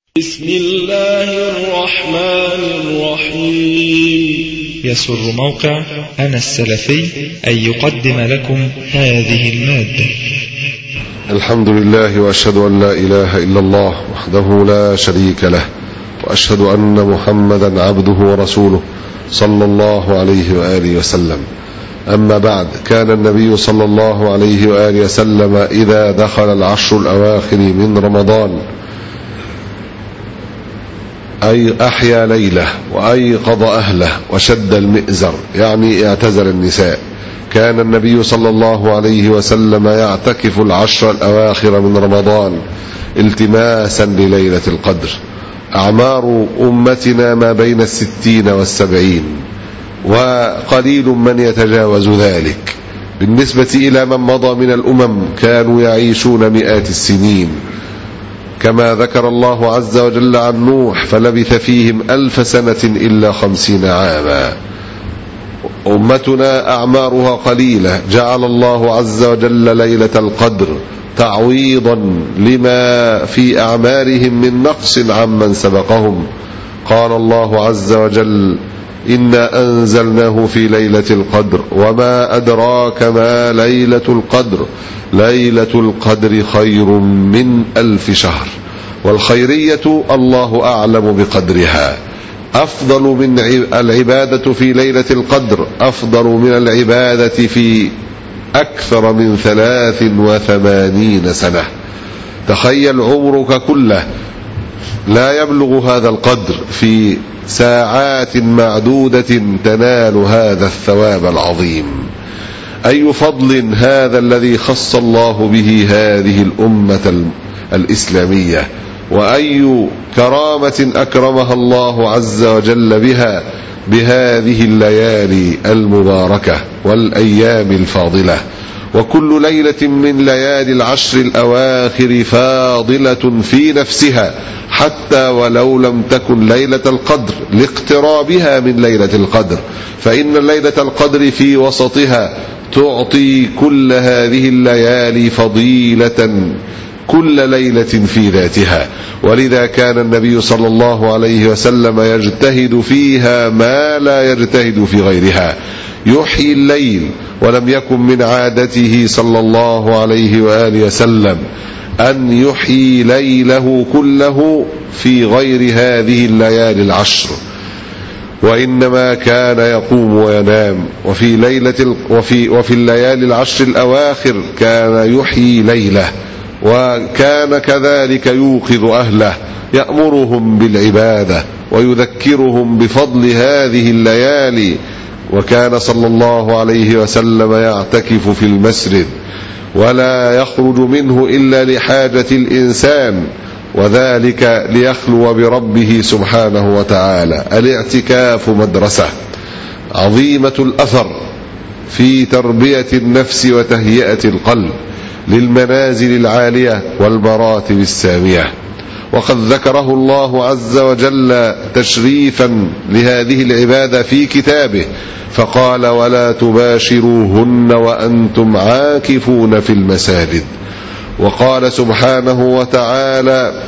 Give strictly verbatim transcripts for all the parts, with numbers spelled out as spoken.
بسم الله الرحمن الرحيم. يسر موقع أنا السلفي أن يقدم لكم هذه المادة. الحمد لله، وأشهد أن لا إله إلا الله وحده لا شريك له، وأشهد أن محمدا عبده ورسوله صلى الله عليه وآله وسلم. أما بعد، كان النبي صلى الله عليه وآله وسلم إذا دخل العشر الأواخر من رمضان أي أحيا ليلة وأيقظ أهله وشد المئزر، يعني اعتزل النساء. كان النبي صلى الله عليه وسلم يعتكف العشر الأواخر من رمضان التماسا لليلة القدر. أعمار أمتنا ما بين الستين والسبعين، وقليل من يتجاوز ذلك بالنسبة إلى من مضى من الأمم، كانوا يعيشون مئات السنين، كما ذكر الله عز وجل عن نوح: فلبث فيهم ألف سنة إلا خمسين عاما. أمتنا أعمارها قليلة، جعل الله عز وجل ليلة القدر تعويضا لما في أعمارهم من نقص عمن سبقهم. قال الله عز وجل: إنا أنزلناه في ليلة القدر وما أدراك ما ليلة القدر ليلة القدر خير من ألف شهر. والخيرية الله أعلم بقدرها. أفضل من العبادة في ليلة القدر أفضل من العبادة في أكثر من ثلاث وثمانين سنة. تخيل عمرك كله لا يبلغ هذا القدر، في ساعات معدودة تنال هذا الثواب العظيم. أي فضل هذا الذي خص الله به هذه الأمة الإسلامية، وأي كرامة أكرمها الله عز وجل بها بهذه الليالي المباركة والأيام الفاضلة. وكل ليلة من ليالي العشر الأواخر فاضلة في نفسها، حتى ولو لم تكن ليلة القدر لاقترابها من ليلة القدر، فإن ليلة القدر في وسطها تعطي كل هذه الليالي فضيلة كل ليلة في ذاتها. ولذا كان النبي صلى الله عليه وسلم يجتهد فيها ما لا يجتهد في غيرها، يحيي الليل. ولم يكن من عادته صلى الله عليه وآله وسلم أن يحيي ليله كله في غير هذه الليالي العشر، وإنما كان يقوم وينام. وفي ليلة وفي وفي الليالي العشر الأواخر كان يحيي ليله، وكان كذلك يوقظ أهله، يأمرهم بالعبادة ويذكرهم بفضل هذه الليالي. وكان صلى الله عليه وسلم يعتكف في المسجد ولا يخرج منه إلا لحاجة الإنسان، وذلك ليخلو بربه سبحانه وتعالى. الاعتكاف مدرسة عظيمة الأثر في تربية النفس وتهيئة القلب للمنازل العالية والمراتب السامية. وقد ذكره الله عز وجل تشريفا لهذه العبادة في كتابه، فقال: ولا تباشروهن وأنتم عاكفون في المساجد. وقال سبحانه وتعالى: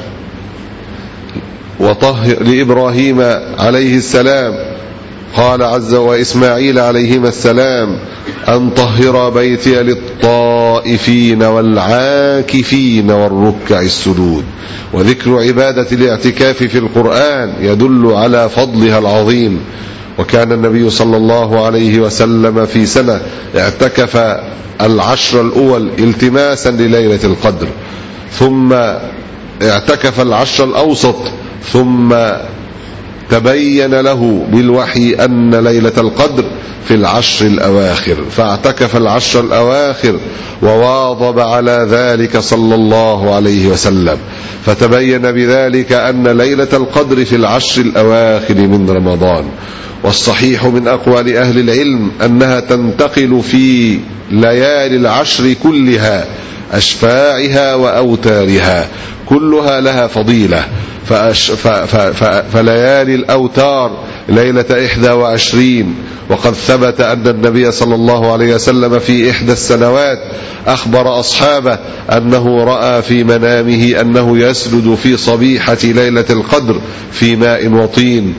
وطهر لإبراهيم عليه السلام، قال عز وإسماعيل عليهما السلام: أن طهر بيتي للطائفين والعاكفين والركع السجود. وذكر عبادة الاعتكاف في القرآن يدل على فضلها العظيم. وكان النبي صلى الله عليه وسلم في سنة اعتكف العشر الأول التماسا لليلة القدر، ثم اعتكف العشر الأوسط، ثم تبين له بالوحي أن ليلة القدر في العشر الأواخر، فاعتكف العشر الأواخر وواظب على ذلك صلى الله عليه وسلم، فتبين بذلك أن ليلة القدر في العشر الأواخر من رمضان. والصحيح من أقوال أهل العلم أنها تنتقل في ليالي العشر كلها، أشفاعها وأوتارها كلها لها فضيلة. فأش ف ف ف فليالي الأوتار ليلة إحدى وعشرين. وقد ثبت أن النبي صلى الله عليه وسلم في إحدى السنوات أخبر أصحابه أنه رأى في منامه أنه يسجد في صبيحة ليلة القدر في ماء وطين،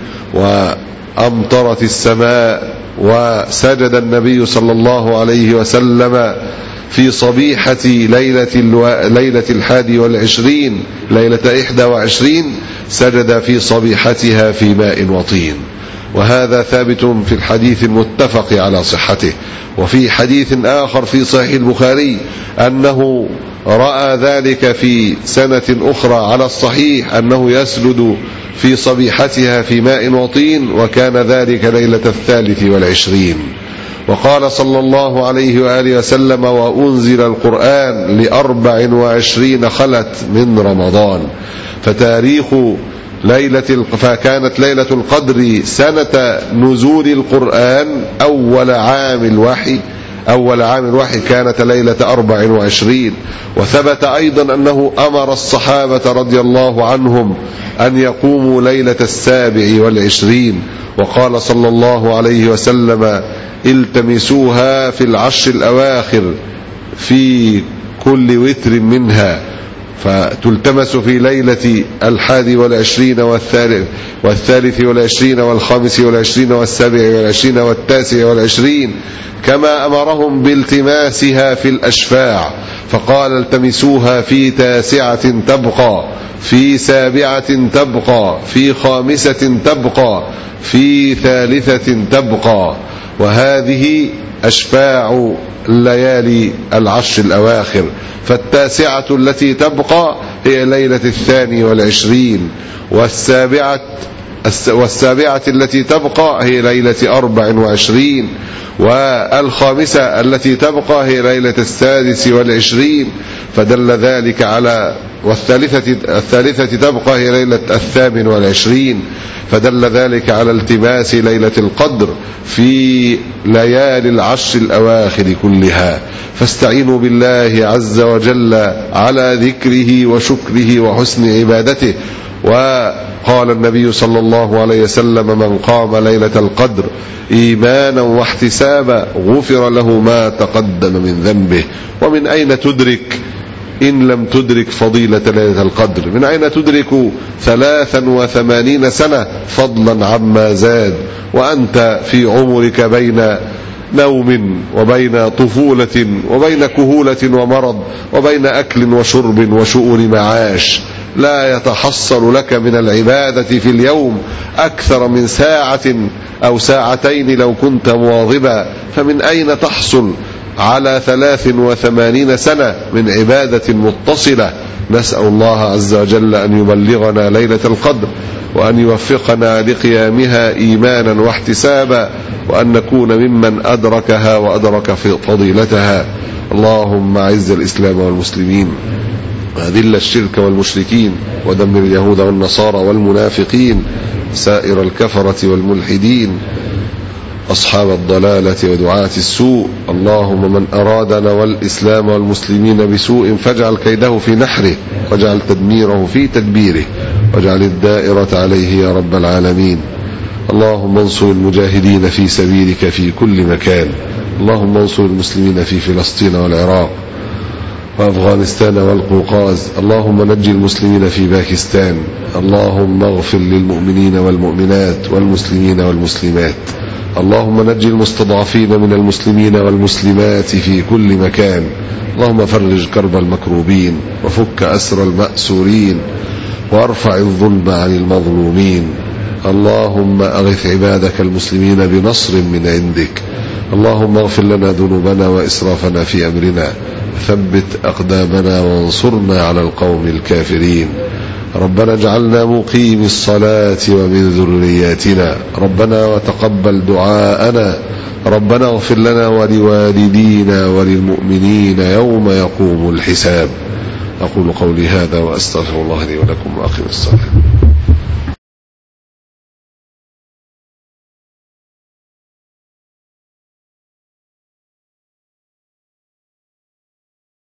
وأمطرت السماء، وسجد النبي صلى الله عليه وسلم في صبيحة ليلة, الو... ليلة الحادي والعشرين ليلة إحدى وعشرين، سجد في صبيحتها في ماء وطين. وهذا ثابت في الحديث المتفق على صحته. وفي حديث آخر في صحيح البخاري أنه رأى ذلك في سنة أخرى على الصحيح، أنه يسجد في صبيحتها في ماء وطين، وكان ذلك ليلة الثالث والعشرين. وقال صلى الله عليه وآله وسلم: وأنزل القرآن لأربع وعشرين خلت من رمضان. فتاريخ ليلة فكانت ليلة القدر سنة نزول القرآن أول عام الوحي أول عام الوحي كانت ليلة أربع وعشرين. وثبت أيضا أنه أمر الصحابة رضي الله عنهم أن يقوموا ليلة السابع والعشرين، وقال صلى الله عليه وسلم: التمسوها في العشر الأواخر في كل وتر منها، فتلتمس في ليلة الحادي والعشرين والثالث, والثالث والعشرين والخامس والعشرين والسابع والعشرين والتاسع والعشرين، كما أمرهم بالتماسها في الأشفاع، فقال: التمسوها في تاسعة تبقى، في سابعة تبقى، في خامسة تبقى، في ثالثة تبقى. وهذه أشفاع الليالي العشر الأواخر. فالتاسعة التي تبقى هي ليلة الثاني والعشرين، والسابعة والسابعة التي تبقى هي ليلة أربع وعشرين، والخامسة التي تبقى هي ليلة السادس والعشرين. فدل ذلك على والثالثة الثالثة تبقى هي ليلة الثامن والعشرين، فدل ذلك على التماس ليلة القدر في ليالي العشر الأواخر كلها. فاستعينوا بالله عز وجل على ذكره وشكره وحسن عبادته. وقال النبي صلى الله عليه وسلم: من قام ليلة القدر إيمانا واحتسابا غفر له ما تقدم من ذنبه. ومن أين تدرك إن لم تدرك فضيلة ليلة القدر؟ من أين تدرك ثلاثا وثمانين سنة فضلا عما زاد، وأنت في عمرك بين نوم وبين طفولة وبين كهولة ومرض وبين أكل وشرب وشؤون معاش؟ لا يتحصل لك من العبادة في اليوم أكثر من ساعة أو ساعتين لو كنت مواظبا، فمن أين تحصل على ثلاث وثمانين سنة من عبادة متصلة؟ نسأل الله عز وجل أن يبلغنا ليلة القدر، وأن يوفقنا لقيامها إيمانا واحتسابا، وأن نكون ممن أدركها وأدرك في فضيلتها. اللهم أعز الإسلام والمسلمين، وأذل الشرك والمشركين، ودمر اليهود والنصارى والمنافقين، سائر الكفرة والملحدين، أصحاب الضلالة ودعاة السوء. اللهم من أرادنا والإسلام والمسلمين بسوء فاجعل كيده في نحره، واجعل تدميره في تدبيره، واجعل الدائرة عليه يا رب العالمين. اللهم انصر المجاهدين في سبيلك في كل مكان. اللهم انصر المسلمين في فلسطين والعراق وأفغانستان والقوقاز. اللهم نجي المسلمين في باكستان. اللهم اغفر للمؤمنين والمؤمنات والمسلمين والمسلمات. اللهم نجي المستضعفين من المسلمين والمسلمات في كل مكان. اللهم فرج كرب المكروبين، وفك أسر المأسورين، وارفع الظلم عن المظلومين. اللهم أغث عبادك المسلمين بنصر من عندك. اللهم اغفر لنا ذنوبنا وإسرافنا في أمرنا، ثبت أقدامنا وانصرنا على القوم الكافرين. ربنا اجعلنا مقيم الصلاة ومن ذرياتنا. ربنا وتقبل دعاءنا. ربنا اغفر لنا ولوالدينا وللمؤمنين يوم يقوم الحساب. أقول قولي هذا وأستغفر الله لي ولكم وأقم الصلاة.